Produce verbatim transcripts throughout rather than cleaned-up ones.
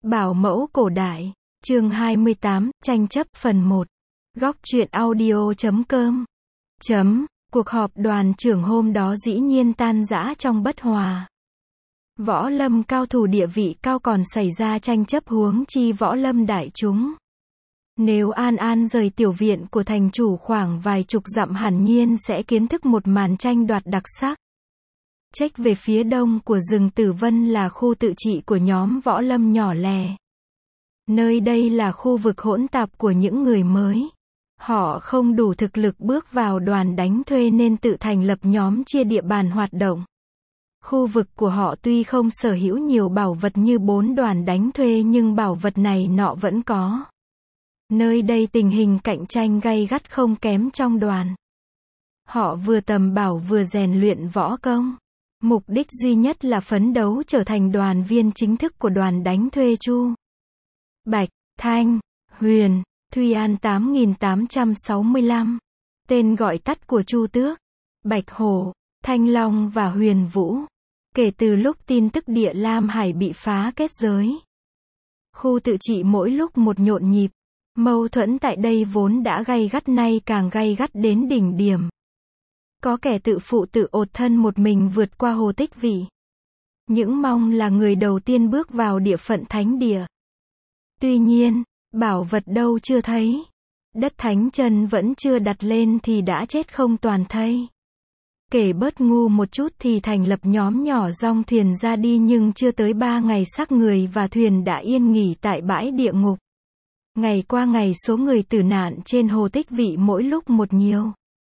Bảo mẫu cổ đại, chương hai mươi tám, tranh chấp phần một. Góc truyện audio chấm com. Chấm, cuộc họp đoàn trưởng hôm đó dĩ nhiên tan rã trong bất hòa. Võ lâm cao thủ địa vị cao còn xảy ra tranh chấp huống chi võ lâm đại chúng. Nếu An An rời tiểu viện của thành chủ khoảng vài chục dặm hẳn nhiên sẽ kiến thức một màn tranh đoạt đặc sắc. Trách về phía đông của rừng Tử Vân là khu tự trị của nhóm võ lâm nhỏ lẻ. Nơi đây là khu vực hỗn tạp của những người mới. Họ không đủ thực lực bước vào đoàn đánh thuê nên tự thành lập nhóm chia địa bàn hoạt động. Khu vực của họ tuy không sở hữu nhiều bảo vật như bốn đoàn đánh thuê nhưng bảo vật này nọ vẫn có. Nơi đây tình hình cạnh tranh gay gắt không kém trong đoàn. Họ vừa tầm bảo vừa rèn luyện võ công. Mục đích duy nhất là phấn đấu trở thành đoàn viên chính thức của đoàn đánh thuê Chu, Bạch, Thanh, Huyền, Thuy An tám nghìn tám trăm sáu mươi lăm. Tên gọi tắt của Chu Tước, Bạch Hổ, Thanh Long và Huyền Vũ. Kể từ lúc tin tức Địa Lam Hải bị phá kết giới, khu tự trị mỗi lúc một nhộn nhịp. Mâu thuẫn tại đây vốn đã gay gắt nay càng gay gắt đến đỉnh điểm. Có kẻ tự phụ tự ột thân một mình vượt qua hồ Tích Vị. Những mong là người đầu tiên bước vào địa phận thánh địa. Tuy nhiên, bảo vật đâu chưa thấy. Đất thánh chân vẫn chưa đặt lên thì đã chết không toàn thây. Kể bớt ngu một chút thì thành lập nhóm nhỏ dong thuyền ra đi nhưng chưa tới ba ngày xác người và thuyền đã yên nghỉ tại bãi địa ngục. Ngày qua ngày số người tử nạn trên hồ Tích Vị mỗi lúc một nhiều.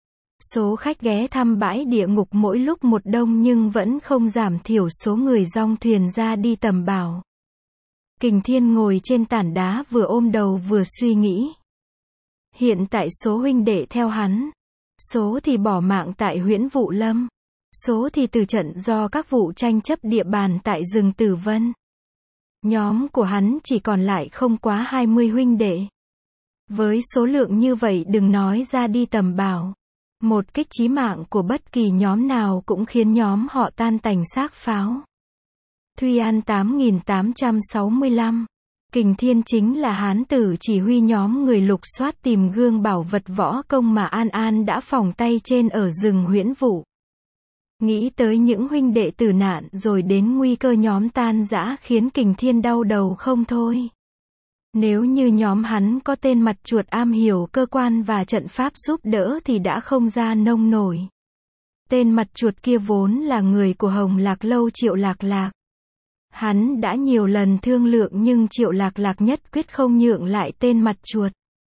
Số khách ghé thăm bãi địa ngục mỗi lúc một đông nhưng vẫn không giảm thiểu số người dong thuyền ra đi tầm bảo. Kình Thiên ngồi trên tảng đá vừa ôm đầu vừa suy nghĩ. Hiện tại số huynh đệ theo hắn. Số thì bỏ mạng tại Huyễn Vụ Lâm. Số thì từ trận do các vụ tranh chấp địa bàn tại rừng Tử Vân. Nhóm của hắn chỉ còn lại không quá hai mươi huynh đệ. Với số lượng như vậy đừng nói ra đi tầm bảo. Một kích chí mạng của bất kỳ nhóm nào cũng khiến nhóm họ tan tành xác pháo. Thuy An tám nghìn tám trăm sáu mươi lăm. Kình Thiên chính là hán tử chỉ huy nhóm người lục soát tìm gương bảo vật võ công mà An An đã phỏng tay trên ở rừng Huyễn Vụ. Nghĩ tới những huynh đệ tử nạn rồi đến nguy cơ nhóm tan rã khiến Kình Thiên đau đầu không thôi. Nếu như nhóm hắn có tên mặt chuột am hiểu cơ quan và trận pháp giúp đỡ thì đã không ra nông nổi. Tên mặt chuột kia vốn là người của Hồng Lạc Lâu Triệu Lạc Lạc. Hắn đã nhiều lần thương lượng nhưng Triệu Lạc Lạc nhất quyết không nhượng lại tên mặt chuột.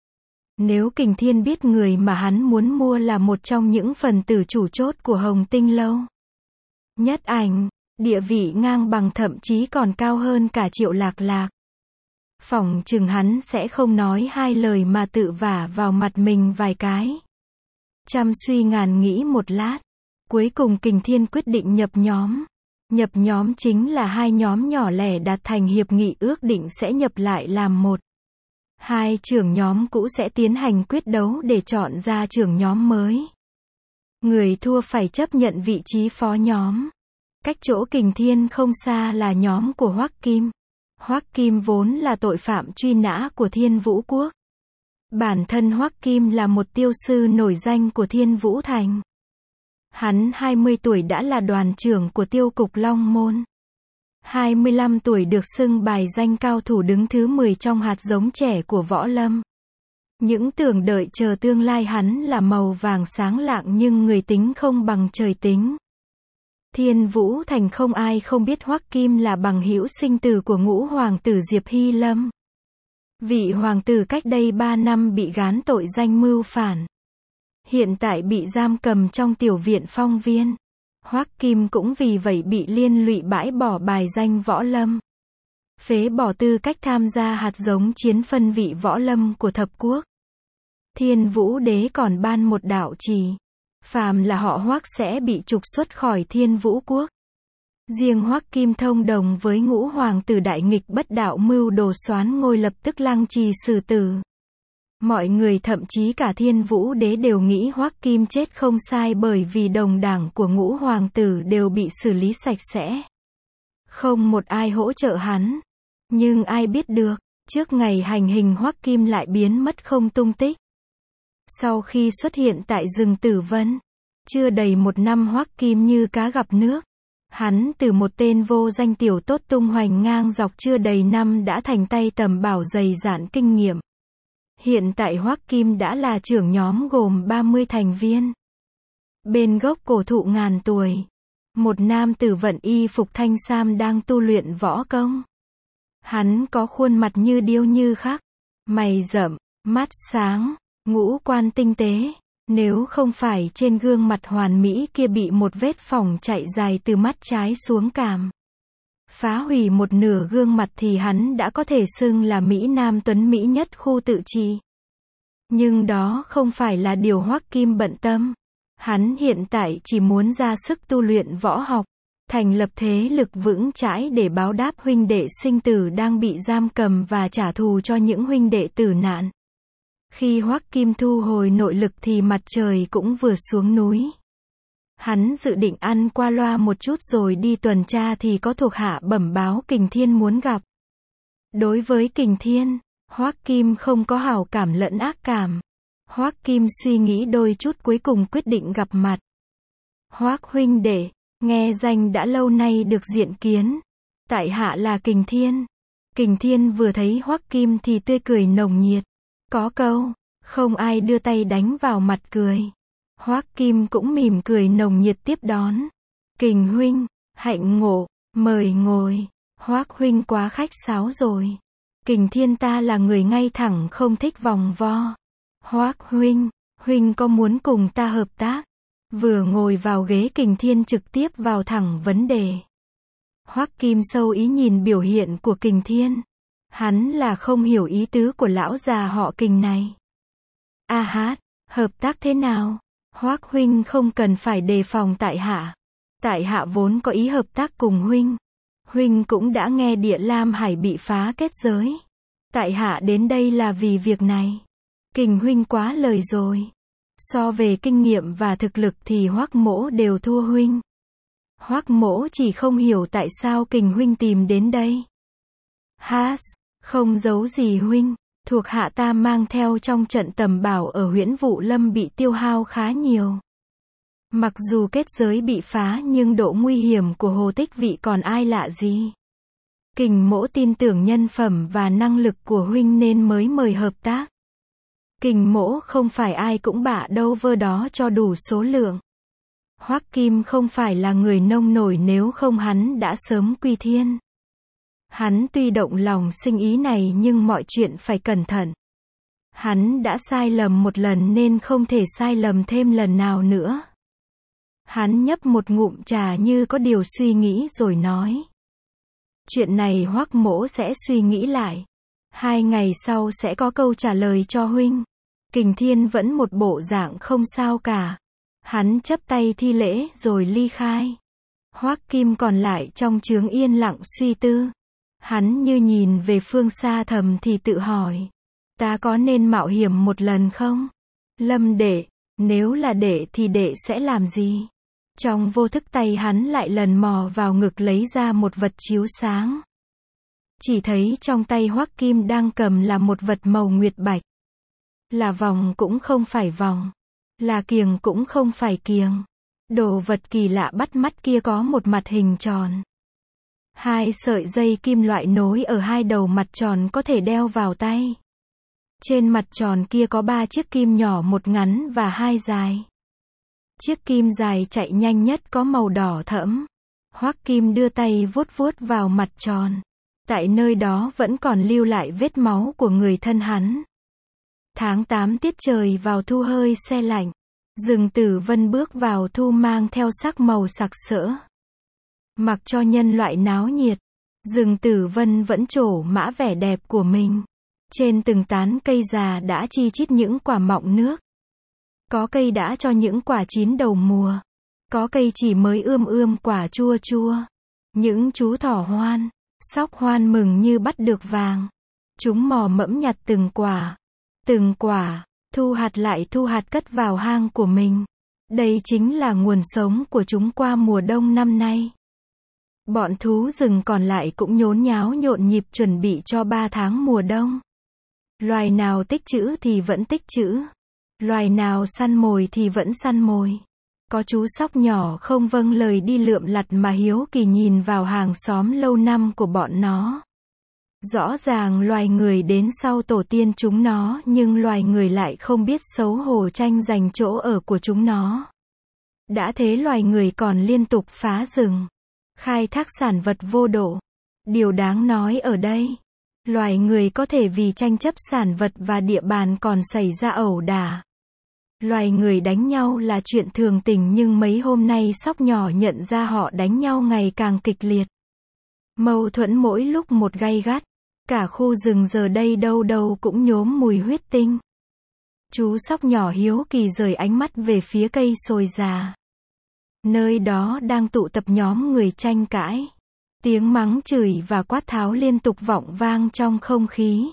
Nếu Kình Thiên biết người mà hắn muốn mua là một trong những phần tử chủ chốt của Hồng Tinh Lâu, Nhất Ảnh, địa vị ngang bằng thậm chí còn cao hơn cả Triệu Lạc Lạc, phỏng chừng hắn sẽ không nói hai lời mà tự vả vào mặt mình vài cái. Trăm suy ngàn nghĩ một lát, cuối cùng Kình Thiên quyết định nhập nhóm. Nhập nhóm chính là hai nhóm nhỏ lẻ đạt thành hiệp nghị ước định sẽ nhập lại làm một. Hai trưởng nhóm cũ sẽ tiến hành quyết đấu để chọn ra trưởng nhóm mới. Người thua phải chấp nhận vị trí phó nhóm. Cách chỗ Kình Thiên không xa là nhóm của Hoắc Kim. Hoắc Kim vốn là tội phạm truy nã của Thiên Vũ Quốc. Bản thân Hoắc Kim là một tiêu sư nổi danh của Thiên Vũ Thành. Hắn hai mươi tuổi đã là đoàn trưởng của tiêu cục Long Môn. hai mươi lăm tuổi được xưng bài danh cao thủ đứng thứ mười trong hạt giống trẻ của võ lâm. Những tưởng đợi chờ tương lai hắn là màu vàng sáng lạng nhưng người tính không bằng trời tính. Thiên Vũ Thành không ai không biết Hoắc Kim là bằng hữu sinh tử của ngũ hoàng tử Diệp Hy Lâm. Vị hoàng tử cách đây ba năm bị gán tội danh mưu phản. Hiện tại bị giam cầm trong tiểu viện Phong Viên. Hoắc Kim cũng vì vậy bị liên lụy bãi bỏ bài danh võ lâm. Phế bỏ tư cách tham gia hạt giống chiến phân vị võ lâm của thập quốc. Thiên Vũ Đế còn ban một đạo trì. Phàm là họ Hoắc sẽ bị trục xuất khỏi Thiên Vũ Quốc. Riêng Hoắc Kim thông đồng với ngũ hoàng tử đại nghịch bất đạo mưu đồ soán ngôi lập tức lăng trì xử tử. Mọi người thậm chí cả Thiên Vũ Đế đều nghĩ Hoắc Kim chết không sai bởi vì đồng đảng của ngũ hoàng tử đều bị xử lý sạch sẽ. Không một ai hỗ trợ hắn. Nhưng ai biết được, trước ngày hành hình Hoắc Kim lại biến mất không tung tích. Sau khi xuất hiện tại rừng Tử Vân, chưa đầy một năm Hoắc Kim như cá gặp nước. Hắn từ một tên vô danh tiểu tốt tung hoành ngang dọc chưa đầy năm đã thành tay tầm bảo dày dạn kinh nghiệm. Hiện tại Hoắc Kim đã là trưởng nhóm gồm ba mươi thành viên. Bên gốc cổ thụ ngàn tuổi, một nam tử vận y phục thanh sam đang tu luyện võ công. Hắn có khuôn mặt như điêu như khắc, mày rậm, mắt sáng, ngũ quan tinh tế. Nếu không phải trên gương mặt hoàn mỹ kia bị một vết phỏng chạy dài từ mắt trái xuống cằm, phá hủy một nửa gương mặt thì hắn đã có thể xưng là Mỹ Nam tuấn Mỹ nhất khu tự trị. Nhưng đó không phải là điều Hoắc Kim bận tâm. Hắn hiện tại chỉ muốn ra sức tu luyện võ học, thành lập thế lực vững chãi để báo đáp huynh đệ sinh tử đang bị giam cầm và trả thù cho những huynh đệ tử nạn. Khi Hoắc Kim thu hồi nội lực thì mặt trời cũng vừa xuống núi. Hắn dự định ăn qua loa một chút rồi đi tuần tra thì có thuộc hạ bẩm báo Kình Thiên muốn gặp. Đối với Kình Thiên, Hoắc Kim không có hảo cảm lẫn ác cảm. Hoắc Kim suy nghĩ đôi chút cuối cùng quyết định gặp mặt. Hoắc huynh đệ, nghe danh đã lâu nay được diện kiến. Tại hạ là Kình Thiên. Kình Thiên vừa thấy Hoắc Kim thì tươi cười nồng nhiệt. Có câu, không ai đưa tay đánh vào mặt cười. Hoắc Kim cũng mỉm cười nồng nhiệt tiếp đón. Kình huynh, hạnh ngộ, mời ngồi. Hoắc huynh quá khách sáo rồi. Kình Thiên ta là người ngay thẳng không thích vòng vo. Hoắc huynh, huynh có muốn cùng ta hợp tác? Vừa ngồi vào ghế Kình Thiên trực tiếp vào thẳng vấn đề. Hoắc Kim sâu ý nhìn biểu hiện của Kình Thiên. Hắn là không hiểu ý tứ của lão già họ Kình này. A hát, hợp tác thế nào? Hoắc huynh không cần phải đề phòng tại hạ. Tại hạ vốn có ý hợp tác cùng huynh. Huynh cũng đã nghe Địa Lam Hải bị phá kết giới. Tại hạ đến đây là vì việc này. Kình huynh quá lời rồi. So về kinh nghiệm và thực lực thì Hoắc mỗ đều thua huynh. Hoắc mỗ chỉ không hiểu tại sao Kình huynh tìm đến đây. Has, không giấu gì huynh, thuộc hạ ta mang theo trong trận tầm bảo ở Huyễn Vụ Lâm bị tiêu hao khá nhiều. Mặc dù kết giới bị phá nhưng độ nguy hiểm của Hồ Tích Vị còn ai lạ gì. Kình mỗ tin tưởng nhân phẩm và năng lực của huynh nên mới mời hợp tác. Kình mỗ không phải ai cũng bạ đâu vơ đó cho đủ số lượng. Hoắc Kim không phải là người nông nổi, nếu không hắn đã sớm quy thiên. Hắn tuy động lòng sinh ý này nhưng mọi chuyện phải cẩn thận. Hắn đã sai lầm một lần nên không thể sai lầm thêm lần nào nữa. Hắn nhấp một ngụm trà như có điều suy nghĩ rồi nói. Chuyện này Hoắc mỗ sẽ suy nghĩ lại. Hai ngày sau sẽ có câu trả lời cho huynh. Kình Thiên vẫn một bộ dạng không sao cả. Hắn chắp tay thi lễ rồi ly khai. Hoắc Kim còn lại trong chướng yên lặng suy tư. Hắn như nhìn về phương xa thầm thì tự hỏi. Ta có nên mạo hiểm một lần không? Lâm đệ, nếu là đệ thì đệ sẽ làm gì? Trong vô thức tay hắn lại lần mò vào ngực lấy ra một vật chiếu sáng. Chỉ thấy trong tay Hoắc Kim đang cầm là một vật màu nguyệt bạch. Là vòng cũng không phải vòng. Là kiềng cũng không phải kiềng. Đồ vật kỳ lạ bắt mắt kia có một mặt hình tròn. Hai sợi dây kim loại nối ở hai đầu mặt tròn có thể đeo vào tay. Trên mặt tròn kia có ba chiếc kim nhỏ, một ngắn và hai dài. Chiếc kim dài chạy nhanh nhất có màu đỏ thẫm. Hoắc Kim đưa tay vuốt vuốt vào mặt tròn. Tại nơi đó vẫn còn lưu lại vết máu của người thân hắn. Tháng tám tiết trời vào thu hơi se lạnh. Rừng Tử Vân bước vào thu mang theo sắc màu sặc sỡ. Mặc cho nhân loại náo nhiệt, rừng Tử Vân vẫn trổ mã vẻ đẹp của mình. Trên từng tán cây già đã chi chít những quả mọng nước. Có cây đã cho những quả chín đầu mùa. Có cây chỉ mới ươm ươm quả chua chua. Những chú thỏ hoan, sóc hoan mừng như bắt được vàng. Chúng mò mẫm nhặt từng quả. Từng quả, thu hạt lại thu hạt cất vào hang của mình. Đây chính là nguồn sống của chúng qua mùa đông năm nay. Bọn thú rừng còn lại cũng nhốn nháo nhộn nhịp chuẩn bị cho ba tháng mùa đông. Loài nào tích trữ thì vẫn tích trữ. Loài nào săn mồi thì vẫn săn mồi. Có chú sóc nhỏ không vâng lời đi lượm lặt mà hiếu kỳ nhìn vào hàng xóm lâu năm của bọn nó. Rõ ràng loài người đến sau tổ tiên chúng nó, nhưng loài người lại không biết xấu hổ tranh giành chỗ ở của chúng nó. Đã thế loài người còn liên tục phá rừng, khai thác sản vật vô độ. Điều đáng nói ở đây, loài người có thể vì tranh chấp sản vật và địa bàn còn xảy ra ẩu đả. Loài người đánh nhau là chuyện thường tình, nhưng mấy hôm nay sóc nhỏ nhận ra họ đánh nhau ngày càng kịch liệt. Mâu thuẫn mỗi lúc một gay gắt. Cả khu rừng giờ đây đâu đâu cũng nhốm mùi huyết tinh. Chú sóc nhỏ hiếu kỳ rời ánh mắt về phía cây sồi già. Nơi đó đang tụ tập nhóm người tranh cãi. Tiếng mắng chửi và quát tháo liên tục vọng vang trong không khí.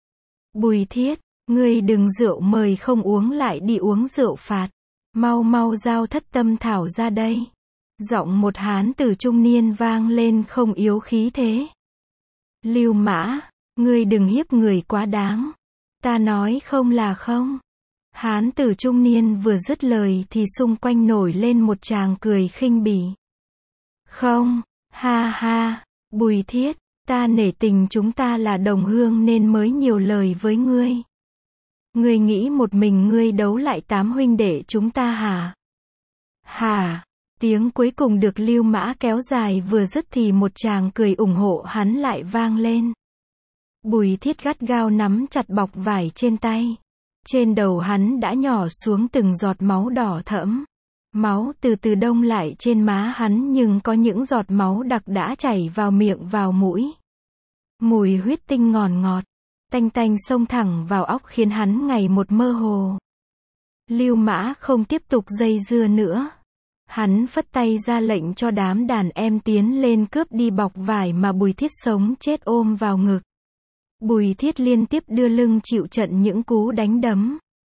Bùi Thiết, ngươi đừng rượu mời không uống lại đi uống rượu phạt. Mau mau giao Thất Tâm Thảo ra đây. Giọng một hán tử trung niên vang lên không yếu khí thế. Lưu Mã, ngươi đừng hiếp người quá đáng. Ta nói không là không. Hán tử trung niên vừa dứt lời thì xung quanh nổi lên một tràng cười khinh bỉ. Không, ha ha, Bùi Thiết, ta nể tình chúng ta là đồng hương nên mới nhiều lời với ngươi. Ngươi nghĩ một mình ngươi đấu lại tám huynh đệ chúng ta hả? Hả? Tiếng cuối cùng được Lưu Mã kéo dài vừa dứt thì một tràng cười ủng hộ hắn lại vang lên. Bùi Thiết gắt gao nắm chặt bọc vải trên tay. Trên đầu hắn đã nhỏ xuống từng giọt máu đỏ thẫm. Máu từ từ đông lại trên má hắn, nhưng có những giọt máu đặc đã chảy vào miệng vào mũi. Mùi huyết tinh ngọt ngọt, tanh tanh xông thẳng vào óc khiến hắn ngày một mơ hồ. Lưu Mã không tiếp tục dây dưa nữa. Hắn phất tay ra lệnh cho đám đàn em tiến lên cướp đi bọc vải mà Bùi Thiết sống chết ôm vào ngực. Bùi Thiết liên tiếp đưa lưng chịu trận những cú đánh đấm.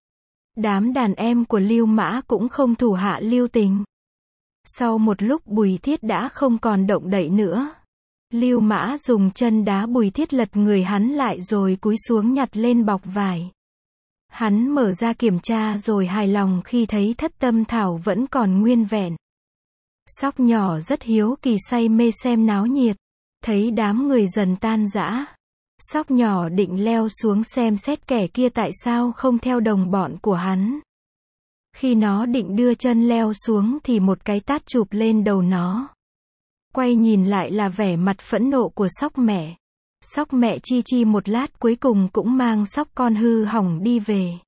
Đám đàn em của Lưu Mã cũng không thủ hạ lưu tình. Sau một lúc Bùi Thiết đã không còn động đậy nữa. Lưu Mã dùng chân đá Bùi Thiết lật người hắn lại rồi cúi xuống nhặt lên bọc vải. Hắn mở ra kiểm tra rồi hài lòng khi thấy Thất Tâm Thảo vẫn còn nguyên vẹn. Sóc nhỏ rất hiếu kỳ say mê xem náo nhiệt. Thấy đám người dần tan rã. Sóc nhỏ định leo xuống xem xét kẻ kia tại sao không theo đồng bọn của hắn. Khi nó định đưa chân leo xuống thì một cái tát chụp lên đầu nó. Quay nhìn lại là vẻ mặt phẫn nộ của sóc mẹ. Sóc mẹ chi chi một lát cuối cùng cũng mang sóc con hư hỏng đi về.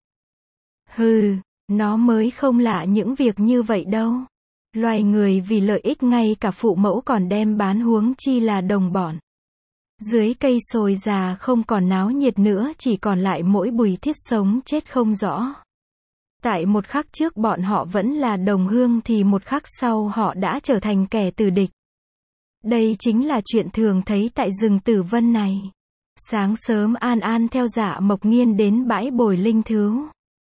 Hừ, nó mới không lạ những việc như vậy đâu. Loài người vì lợi ích ngay cả phụ mẫu còn đem bán, huống chi là đồng bọn. Dưới cây sồi già không còn náo nhiệt nữa, chỉ còn lại mỗi Bùi Thiết sống chết không rõ. Tại một khắc trước bọn họ vẫn là đồng hương thì một khắc sau họ đã trở thành kẻ thù địch. Đây chính là chuyện thường thấy tại rừng Tử Vân này. Sáng sớm An An theo Dạ Mộc Nghiên đến bãi bồi linh thứu.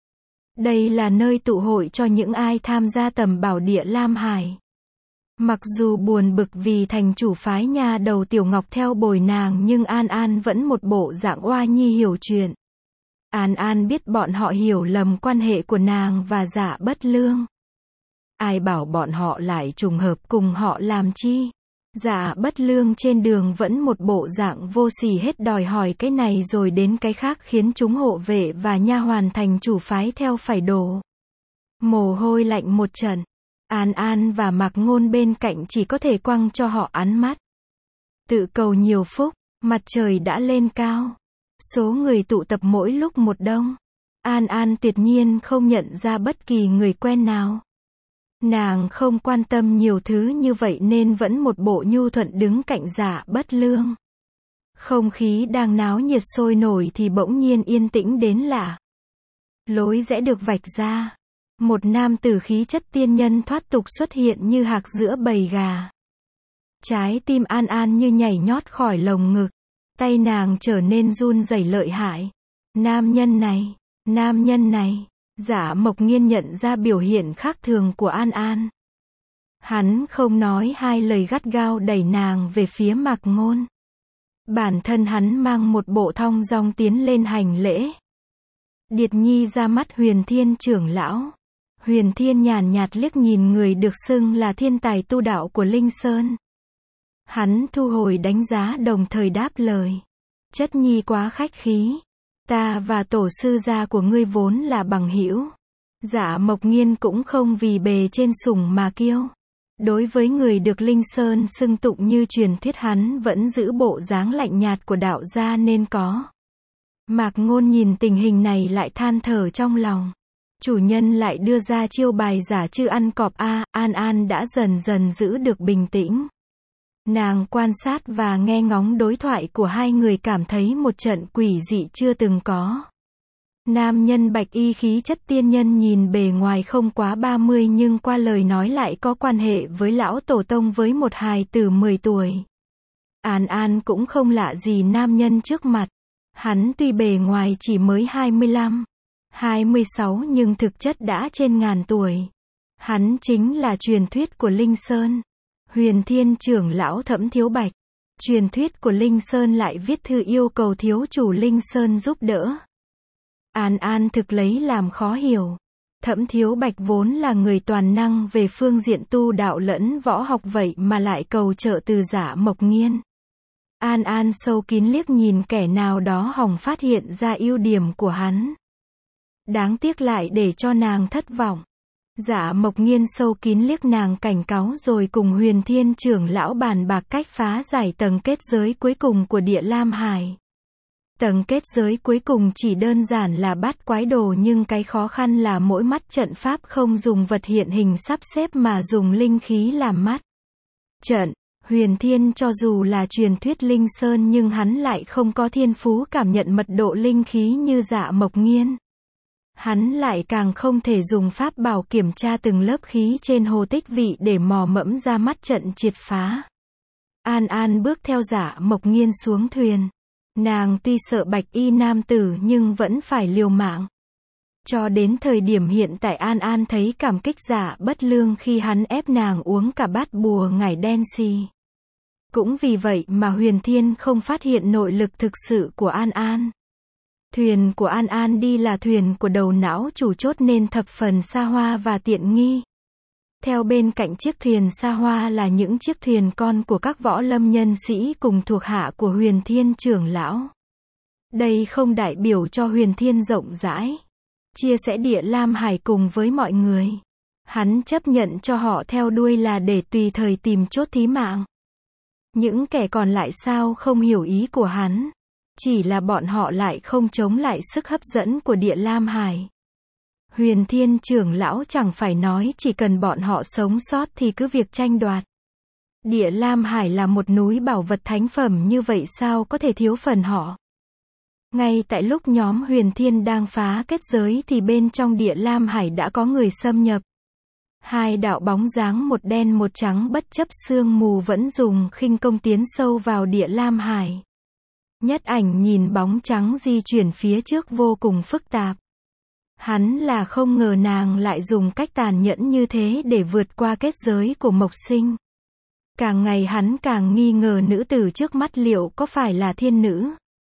Đây là nơi tụ hội cho những ai tham gia tầm bảo địa Lam Hải. Mặc dù buồn bực vì thành chủ phái nha đầu Tiểu Ngọc theo bồi nàng, nhưng An An vẫn một bộ dạng oa nhi hiểu chuyện. An An biết bọn họ hiểu lầm quan hệ của nàng và Dạ Bất Lương. Ai bảo bọn họ lại trùng hợp cùng họ làm chi? Dạ Bất Lương trên đường vẫn một bộ dạng vô sỉ hết đòi hỏi cái này rồi đến cái khác, khiến chúng hộ vệ và nha hoàn thành chủ phái theo phải đổ mồ hôi lạnh một trận. An An và Mạc Ngôn bên cạnh chỉ có thể quăng cho họ ánh mắt. Tự cầu nhiều phúc, mặt trời đã lên cao. Số người tụ tập mỗi lúc một đông. An An tuyệt nhiên không nhận ra bất kỳ người quen nào. Nàng không quan tâm nhiều thứ như vậy nên vẫn một bộ nhu thuận đứng cạnh Dạ Bất Lương. Không khí đang náo nhiệt sôi nổi thì bỗng nhiên yên tĩnh đến lạ. Lối rẽ được vạch ra. Một nam tử khí chất tiên nhân thoát tục xuất hiện như hạc giữa bầy gà. Trái tim An An như nhảy nhót khỏi lồng ngực. Tay nàng trở nên run rẩy lợi hại. Nam nhân này, nam nhân này. Dạ Mộc Nghiên nhận ra biểu hiện khác thường của An An. Hắn không nói hai lời gắt gao đẩy nàng về phía Mạc Ngôn. Bản thân hắn mang một bộ thong dong tiến lên hành lễ. Điệt nhi ra mắt Huyền Thiên trưởng lão. Huyền Thiên nhàn nhạt liếc nhìn người được xưng là thiên tài tu đạo của Linh Sơn. Hắn thu hồi đánh giá đồng thời đáp lời. Chất nhi quá khách khí. Ta và tổ sư gia của ngươi vốn là bằng hữu. Dạ Mộc Nghiên cũng không vì bề trên sủng mà kiêu. Đối với người được Linh Sơn xưng tụng như truyền thuyết, hắn vẫn giữ bộ dáng lạnh nhạt của đạo gia nên có. Mạc Ngôn nhìn tình hình này lại than thở trong lòng. Chủ nhân lại đưa ra chiêu bài giả chư ăn cọp a. An An đã dần dần giữ được bình tĩnh. Nàng quan sát và nghe ngóng đối thoại của hai người, cảm thấy một trận quỷ dị chưa từng có. Nam nhân bạch y khí chất tiên nhân nhìn bề ngoài không quá ba mươi nhưng qua lời nói lại có quan hệ với lão tổ tông với một hài tử mười tuổi. An An cũng không lạ gì nam nhân trước mặt. Hắn tuy bề ngoài chỉ mới hai mươi lăm, hai mươi sáu nhưng thực chất đã trên ngàn tuổi. Hắn chính là truyền thuyết của Linh Sơn. Huyền Thiên trưởng lão Thẩm Thiếu Bạch. Truyền thuyết của Linh Sơn lại viết thư yêu cầu thiếu chủ Linh Sơn giúp đỡ. An An thực lấy làm khó hiểu. Thẩm Thiếu Bạch vốn là người toàn năng về phương diện tu đạo lẫn võ học, vậy mà lại cầu trợ từ Dạ Mộc Nghiên. An An sâu kín liếc nhìn kẻ nào đó hòng phát hiện ra ưu điểm của hắn. Đáng tiếc lại để cho nàng thất vọng. Dạ Mộc Nghiên sâu kín liếc nàng cảnh cáo rồi cùng Huyền Thiên trưởng lão bàn bạc cách phá giải tầng kết giới cuối cùng của Địa Lam Hải. Tầng kết giới cuối cùng chỉ đơn giản là bắt quái đồ, nhưng cái khó khăn là mỗi mắt trận pháp không dùng vật hiện hình sắp xếp mà dùng linh khí làm mắt trận. Huyền Thiên cho dù là truyền thuyết Linh Sơn nhưng hắn lại không có thiên phú cảm nhận mật độ linh khí như Dạ Mộc Nghiên. Hắn lại càng không thể dùng pháp bảo kiểm tra từng lớp khí trên hồ tích vị để mò mẫm ra mắt trận triệt phá. An An bước theo Dạ Mộc Nghiên xuống thuyền. Nàng tuy sợ bạch y nam tử nhưng vẫn phải liều mạng. Cho đến thời điểm hiện tại An An thấy cảm kích Dạ Bất Lương khi hắn ép nàng uống cả bát bùa ngải đen xì. Cũng vì vậy mà Huyền Thiên không phát hiện nội lực thực sự của An An. Thuyền của An An đi là thuyền của đầu não chủ chốt nên thập phần xa hoa và tiện nghi. Theo bên cạnh chiếc thuyền xa hoa là những chiếc thuyền con của các võ lâm nhân sĩ cùng thuộc hạ của Huyền Thiên trưởng lão. Đây không đại biểu cho Huyền Thiên rộng rãi, chia sẻ Địa Lam Hải cùng với mọi người. Hắn chấp nhận cho họ theo đuôi là để tùy thời tìm chốt thí mạng. Những kẻ còn lại sao không hiểu ý của hắn. Chỉ là bọn họ lại không chống lại sức hấp dẫn của Địa Lam Hải. Huyền Thiên trưởng lão chẳng phải nói chỉ cần bọn họ sống sót thì cứ việc tranh đoạt. Địa Lam Hải là một núi bảo vật thánh phẩm như vậy sao có thể thiếu phần họ. Ngay tại lúc nhóm Huyền Thiên đang phá kết giới thì bên trong Địa Lam Hải đã có người xâm nhập. Hai đạo bóng dáng một đen một trắng bất chấp sương mù vẫn dùng khinh công tiến sâu vào Địa Lam Hải. Nhất Ảnh nhìn bóng trắng di chuyển phía trước vô cùng phức tạp. Hắn là không ngờ nàng lại dùng cách tàn nhẫn như thế để vượt qua kết giới của Mộc Sinh. Càng ngày hắn càng nghi ngờ nữ tử trước mắt liệu có phải là thiên nữ.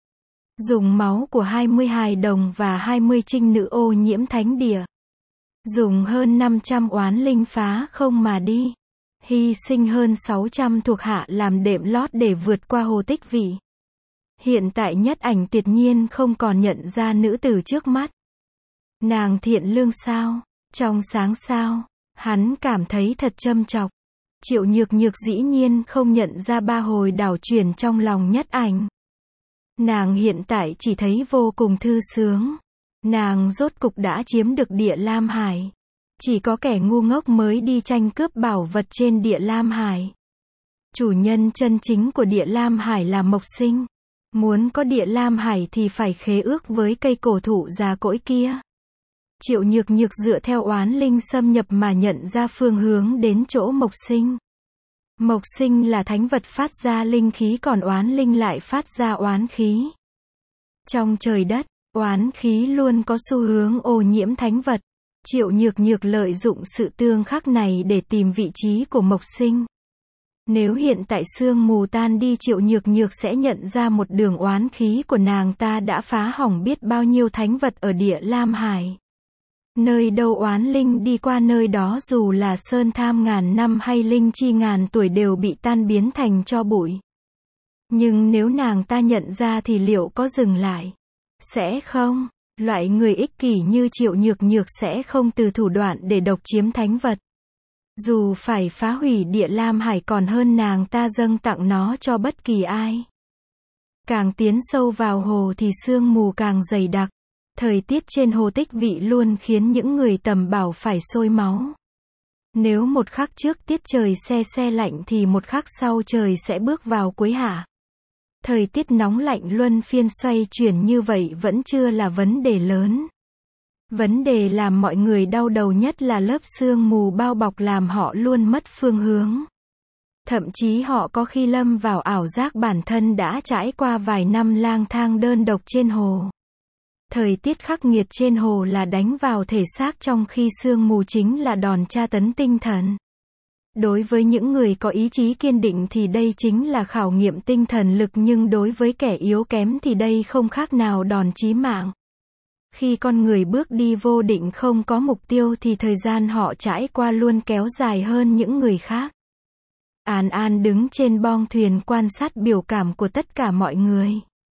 Dùng máu của hai mươi hài đồng và hai mươi trinh nữ ô nhiễm thánh địa. Dùng hơn năm trăm oán linh phá không mà đi. Hy sinh hơn sáu trăm thuộc hạ làm đệm lót để vượt qua hồ tích vị. Hiện tại Nhất Ảnh tuyệt nhiên không còn nhận ra nữ tử trước mắt. Nàng thiện lương sao? Trong sáng sao? Hắn cảm thấy thật châm chọc. Triệu Nhược Nhược dĩ nhiên không nhận ra ba hồi đảo chuyển trong lòng Nhất Ảnh. Nàng hiện tại chỉ thấy vô cùng thư sướng. Nàng rốt cục đã chiếm được Địa Lam Hải. Chỉ có kẻ ngu ngốc mới đi tranh cướp bảo vật trên Địa Lam Hải. Chủ nhân chân chính của Địa Lam Hải là Mộc Sinh. Muốn có Địa Lam Hải thì phải khế ước với cây cổ thụ già cỗi kia. Triệu Nhược Nhược dựa theo oán linh xâm nhập mà nhận ra phương hướng đến chỗ Mộc Sinh. Mộc Sinh là thánh vật phát ra linh khí, còn oán linh lại phát ra oán khí. Trong trời đất, oán khí luôn có xu hướng ô nhiễm thánh vật. Triệu Nhược Nhược lợi dụng sự tương khắc này để tìm vị trí của Mộc Sinh. Nếu hiện tại sương mù tan đi, Triệu Nhược Nhược sẽ nhận ra một đường oán khí của nàng ta đã phá hỏng biết bao nhiêu thánh vật ở Địa Lam Hải. Nơi đâu oán linh đi qua nơi đó, dù là sơn tham ngàn năm hay linh chi ngàn tuổi, đều bị tan biến thành tro bụi. Nhưng nếu nàng ta nhận ra thì liệu có dừng lại? Sẽ không. Loại người ích kỷ như Triệu Nhược Nhược sẽ không từ thủ đoạn để độc chiếm thánh vật. Dù phải phá hủy Địa Lam Hải còn hơn nàng ta dâng tặng nó cho bất kỳ ai. Càng tiến sâu vào hồ thì sương mù càng dày đặc. Thời tiết trên hồ Tích Vị luôn khiến những người tầm bảo phải sôi máu. Nếu một khắc trước tiết trời se se lạnh thì một khắc sau trời sẽ bước vào cuối hạ. Thời tiết nóng lạnh luân phiên xoay chuyển như vậy vẫn chưa là vấn đề lớn. Vấn đề làm mọi người đau đầu nhất là lớp sương mù bao bọc làm họ luôn mất phương hướng. Thậm chí họ có khi lâm vào ảo giác bản thân đã trải qua vài năm lang thang đơn độc trên hồ. Thời tiết khắc nghiệt trên hồ là đánh vào thể xác, trong khi sương mù chính là đòn tra tấn tinh thần. Đối với những người có ý chí kiên định thì đây chính là khảo nghiệm tinh thần lực, nhưng đối với kẻ yếu kém thì đây không khác nào đòn chí mạng. Khi con người bước đi vô định không có mục tiêu thì thời gian họ trải qua luôn kéo dài hơn những người khác. An An đứng trên bong thuyền quan sát biểu cảm của tất cả mọi người.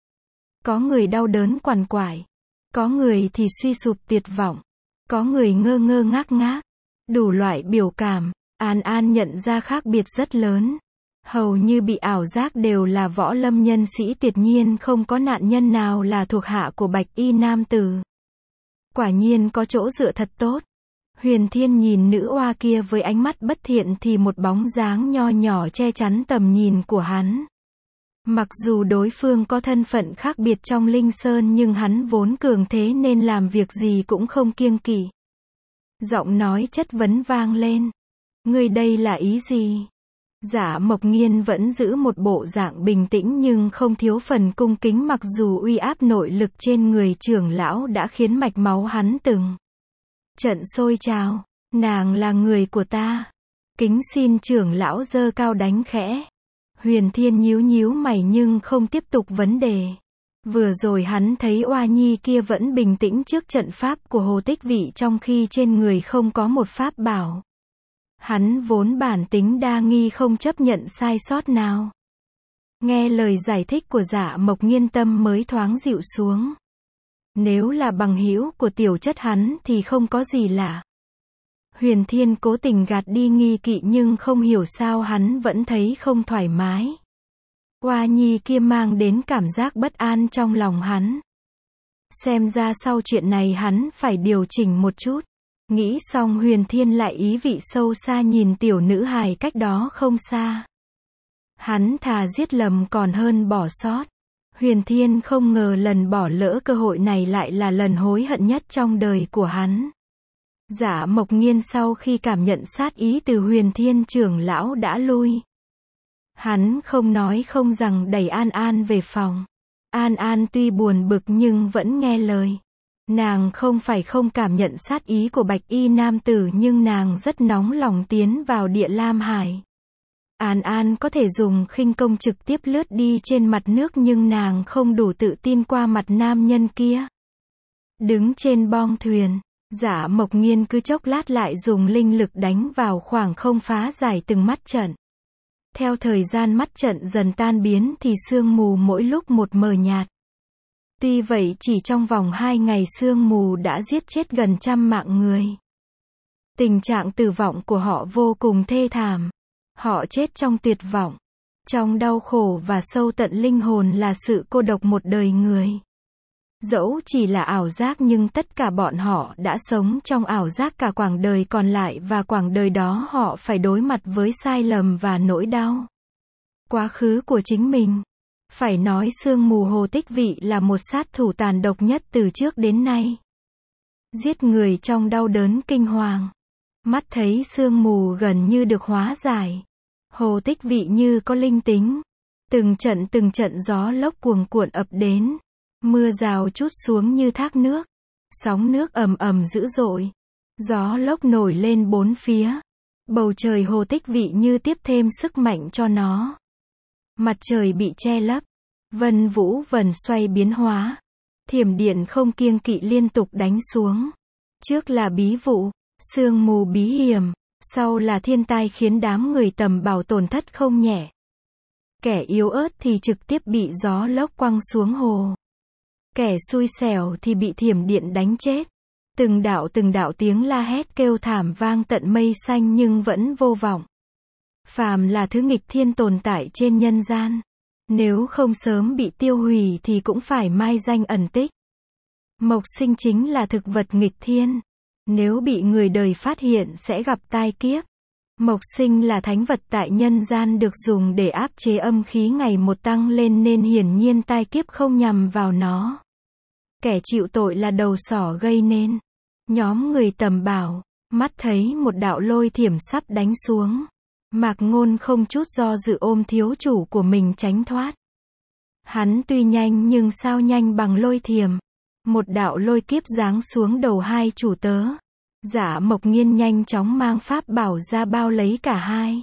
Có người đau đớn quằn quại, có người thì suy sụp tuyệt vọng, có người ngơ ngơ ngác ngác. Đủ loại biểu cảm, An An nhận ra khác biệt rất lớn. Hầu như bị ảo giác đều là võ lâm nhân sĩ, tuyệt nhiên không có nạn nhân nào là thuộc hạ của bạch y nam tử. Quả nhiên có chỗ dựa thật tốt. Huyền Thiên nhìn nữ oa kia với ánh mắt bất thiện thì một bóng dáng nho nhỏ che chắn tầm nhìn của hắn. Mặc dù đối phương có thân phận khác biệt trong Linh Sơn nhưng hắn vốn cường thế nên làm việc gì cũng không kiêng kỵ. Giọng nói chất vấn vang lên. Ngươi đây là ý gì? Giả Mộc Nghiên vẫn giữ một bộ dạng bình tĩnh nhưng không thiếu phần cung kính, mặc dù uy áp nội lực trên người trưởng lão đã khiến mạch máu hắn từng trận sôi trào. Nàng là người của ta. Kính xin trưởng lão giơ cao đánh khẽ. Huyền Thiên nhíu nhíu mày nhưng không tiếp tục vấn đề. Vừa rồi hắn thấy oa nhi kia vẫn bình tĩnh trước trận pháp của Hồ Tích Vị trong khi trên người không có một pháp bảo. Hắn vốn bản tính đa nghi không chấp nhận sai sót nào. Nghe lời giải thích của Dạ Mộc Nghiên tâm mới thoáng dịu xuống. Nếu là bằng hữu của tiểu chất hắn thì không có gì lạ. Huyền Thiên cố tình gạt đi nghi kỵ nhưng không hiểu sao hắn vẫn thấy không thoải mái. Oa nhi kia mang đến cảm giác bất an trong lòng hắn. Xem ra sau chuyện này hắn phải điều chỉnh một chút. Nghĩ xong Huyền Thiên lại ý vị sâu xa nhìn tiểu nữ hài cách đó không xa. Hắn thà giết lầm còn hơn bỏ sót. Huyền Thiên không ngờ lần bỏ lỡ cơ hội này lại là lần hối hận nhất trong đời của hắn. Giả Mộc Nghiên sau khi cảm nhận sát ý từ Huyền Thiên trưởng lão đã lui. Hắn không nói không rằng đẩy An An về phòng. An An tuy buồn bực nhưng vẫn nghe lời. Nàng không phải không cảm nhận sát ý của bạch y nam tử nhưng nàng rất nóng lòng tiến vào Địa Lam Hải. An An có thể dùng khinh công trực tiếp lướt đi trên mặt nước nhưng nàng không đủ tự tin qua mặt nam nhân kia. Đứng trên bong thuyền, Giả Mộc Nghiên cứ chốc lát lại dùng linh lực đánh vào khoảng không phá giải từng mắt trận. Theo thời gian mắt trận dần tan biến thì sương mù mỗi lúc một mờ nhạt. Tuy vậy chỉ trong vòng hai ngày sương mù đã giết chết gần trăm mạng người. Tình trạng tử vong của họ vô cùng thê thảm. Họ chết trong tuyệt vọng, trong đau khổ và sâu tận linh hồn là sự cô độc một đời người. Dẫu chỉ là ảo giác nhưng tất cả bọn họ đã sống trong ảo giác cả quãng đời còn lại và quãng đời đó họ phải đối mặt với sai lầm và nỗi đau. Quá khứ của chính mình. Phải nói sương mù Hồ Tích Vị là một sát thủ tàn độc nhất từ trước đến nay. Giết người trong đau đớn kinh hoàng. Mắt thấy sương mù gần như được hóa giải. Hồ Tích Vị như có linh tính. Từng trận từng trận gió lốc cuồn cuộn ập đến. Mưa rào trút xuống như thác nước. Sóng nước ầm ầm dữ dội. Gió lốc nổi lên bốn phía. Bầu trời hồ tích vị như tiếp thêm sức mạnh cho nó. Mặt trời bị che lấp. Vân vũ vần xoay biến hóa. Thiểm điện không kiêng kỵ liên tục đánh xuống. Trước là bí vụ, sương mù bí hiểm, sau là thiên tai khiến đám người Tầm Bảo tổn thất không nhẹ. Kẻ yếu ớt thì trực tiếp bị gió lốc quăng xuống hồ. Kẻ xui xẻo thì bị thiểm điện đánh chết. Từng đạo từng đạo tiếng la hét kêu thảm vang tận mây xanh nhưng vẫn vô vọng. Phàm là thứ nghịch thiên tồn tại trên nhân gian. Nếu không sớm bị tiêu hủy thì cũng phải mai danh ẩn tích. Mộc Sinh chính là thực vật nghịch thiên. Nếu bị người đời phát hiện sẽ gặp tai kiếp. Mộc Sinh là thánh vật tại nhân gian được dùng để áp chế âm khí ngày một tăng lên nên hiển nhiên tai kiếp không nhằm vào nó. Kẻ chịu tội là đầu sỏ gây nên. Nhóm người Tầm Bảo, mắt thấy một đạo lôi thiểm sắp đánh xuống. Mạc Ngôn không chút do dự ôm thiếu chủ của mình tránh thoát. Hắn tuy nhanh nhưng sao nhanh bằng lôi thiểm. Một đạo lôi kiếp giáng xuống đầu hai chủ tớ. Giả Mộc Nghiên nhanh chóng mang pháp bảo ra bao lấy cả hai.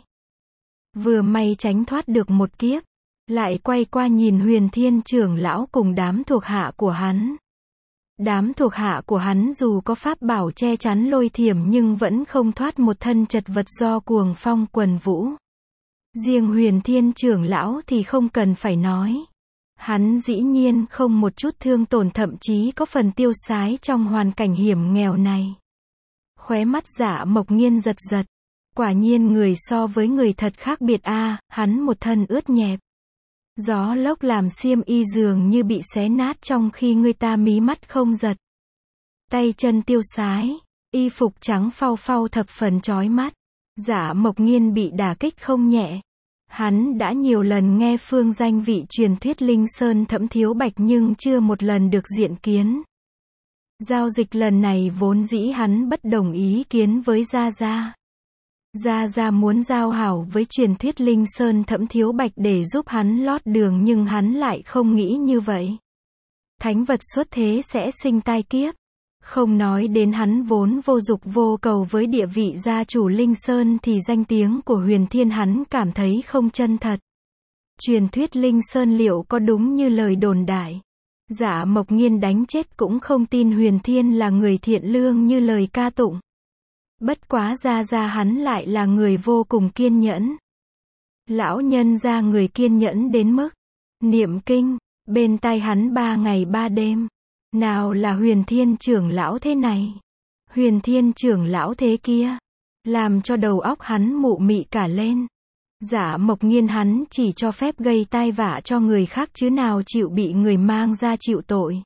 Vừa may tránh thoát được một kiếp. Lại quay qua nhìn Huyền Thiên trưởng lão cùng đám thuộc hạ của hắn. Đám thuộc hạ của hắn dù có pháp bảo che chắn lôi thiểm nhưng vẫn không thoát một thân chật vật do cuồng phong quần vũ. Riêng Huyền Thiên trưởng lão thì không cần phải nói. Hắn dĩ nhiên không một chút thương tổn, thậm chí có phần tiêu sái trong hoàn cảnh hiểm nghèo này. Khóe mắt Giả Mộc Nghiên giật giật. Quả nhiên người so với người thật khác biệt a, à, hắn một thân ướt nhẹp. Gió lốc làm xiêm y dường như bị xé nát trong khi người ta mí mắt không giật. Tay chân tiêu sái, y phục trắng phau phau thập phần chói mắt. Giả Mộc Nghiên bị đả kích không nhẹ. Hắn đã nhiều lần nghe phương danh vị truyền thuyết Linh Sơn Thẫm Thiếu Bạch nhưng chưa một lần được diện kiến. Giao dịch lần này vốn dĩ hắn bất đồng ý kiến với Gia Gia. Gia Gia muốn giao hảo với truyền thuyết Linh Sơn Thẫm Thiếu Bạch để giúp hắn lót đường nhưng hắn lại không nghĩ như vậy. Thánh vật xuất thế sẽ sinh tai kiếp. Không nói đến hắn vốn vô dục vô cầu với địa vị gia chủ Linh Sơn thì danh tiếng của Huyền Thiên hắn cảm thấy không chân thật. Truyền thuyết Linh Sơn liệu có đúng như lời đồn đại? Giả Mộc Nghiên đánh chết cũng không tin Huyền Thiên là người thiện lương như lời ca tụng. Bất quá Gia Gia hắn lại là người vô cùng kiên nhẫn. Lão nhân gia người kiên nhẫn đến mức niệm kinh bên tai hắn ba ngày ba đêm. Nào là Huyền Thiên trưởng lão thế này, Huyền Thiên trưởng lão thế kia, làm cho đầu óc hắn mụ mị cả lên. Giả Mộc Nghiên hắn chỉ cho phép gây tai vạ cho người khác chứ nào chịu bị người mang ra chịu tội.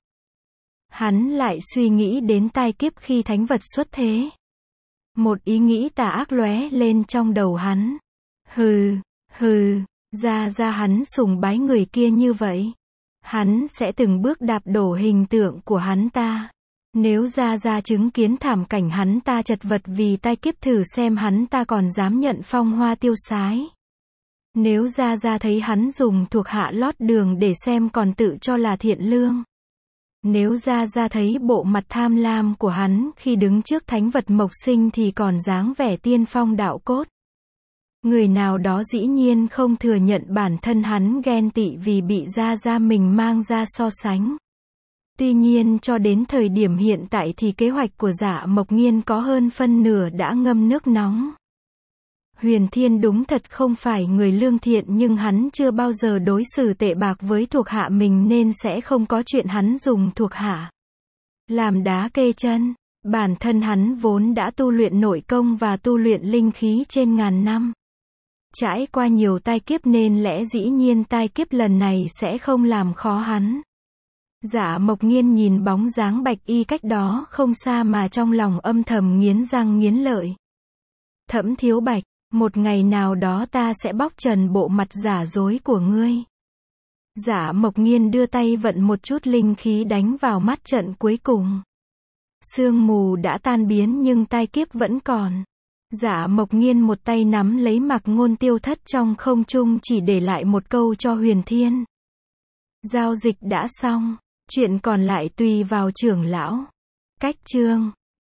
Hắn lại suy nghĩ đến tai kiếp khi thánh vật xuất thế. Một ý nghĩ tà ác lóe lên trong đầu hắn. Hừ, hừ, Gia Gia hắn sùng bái người kia như vậy. Hắn sẽ từng bước đạp đổ hình tượng của hắn ta. Nếu Gia Gia chứng kiến thảm cảnh hắn ta chật vật vì tai kiếp thử xem hắn ta còn dám nhận phong hoa tiêu sái. Nếu Gia Gia thấy hắn dùng thuộc hạ lót đường để xem còn tự cho là thiện lương. Nếu Gia Gia thấy bộ mặt tham lam của hắn khi đứng trước thánh vật Mộc Sinh thì còn dáng vẻ tiên phong đạo cốt. Người nào đó dĩ nhiên không thừa nhận bản thân hắn ghen tị vì bị Gia Gia mình mang ra so sánh. Tuy nhiên cho đến thời điểm hiện tại thì kế hoạch của Giả Mộc Nghiên có hơn phân nửa đã ngâm nước nóng. Huyền Thiên đúng thật không phải người lương thiện nhưng hắn chưa bao giờ đối xử tệ bạc với thuộc hạ mình nên sẽ không có chuyện hắn dùng thuộc hạ làm đá kê chân. Bản thân hắn vốn đã tu luyện nội công và tu luyện linh khí trên ngàn năm. Trải qua nhiều tai kiếp nên lẽ dĩ nhiên tai kiếp lần này sẽ không làm khó hắn. Giả Mộc Nghiên nhìn bóng dáng Bạch Y cách đó không xa mà trong lòng âm thầm nghiến răng nghiến lợi. Thẫm Thiếu Bạch, một ngày nào đó ta sẽ bóc trần bộ mặt giả dối của ngươi. Giả Mộc Nghiên đưa tay vận một chút linh khí đánh vào mắt trận cuối cùng. Sương mù đã tan biến nhưng tai kiếp vẫn còn. Giả Mộc Nghiên một tay nắm lấy Mạc Ngôn tiêu thất trong không trung chỉ để lại một câu cho Huyền Thiên. Giao dịch đã xong, chuyện còn lại tùy vào trưởng lão. Cách chương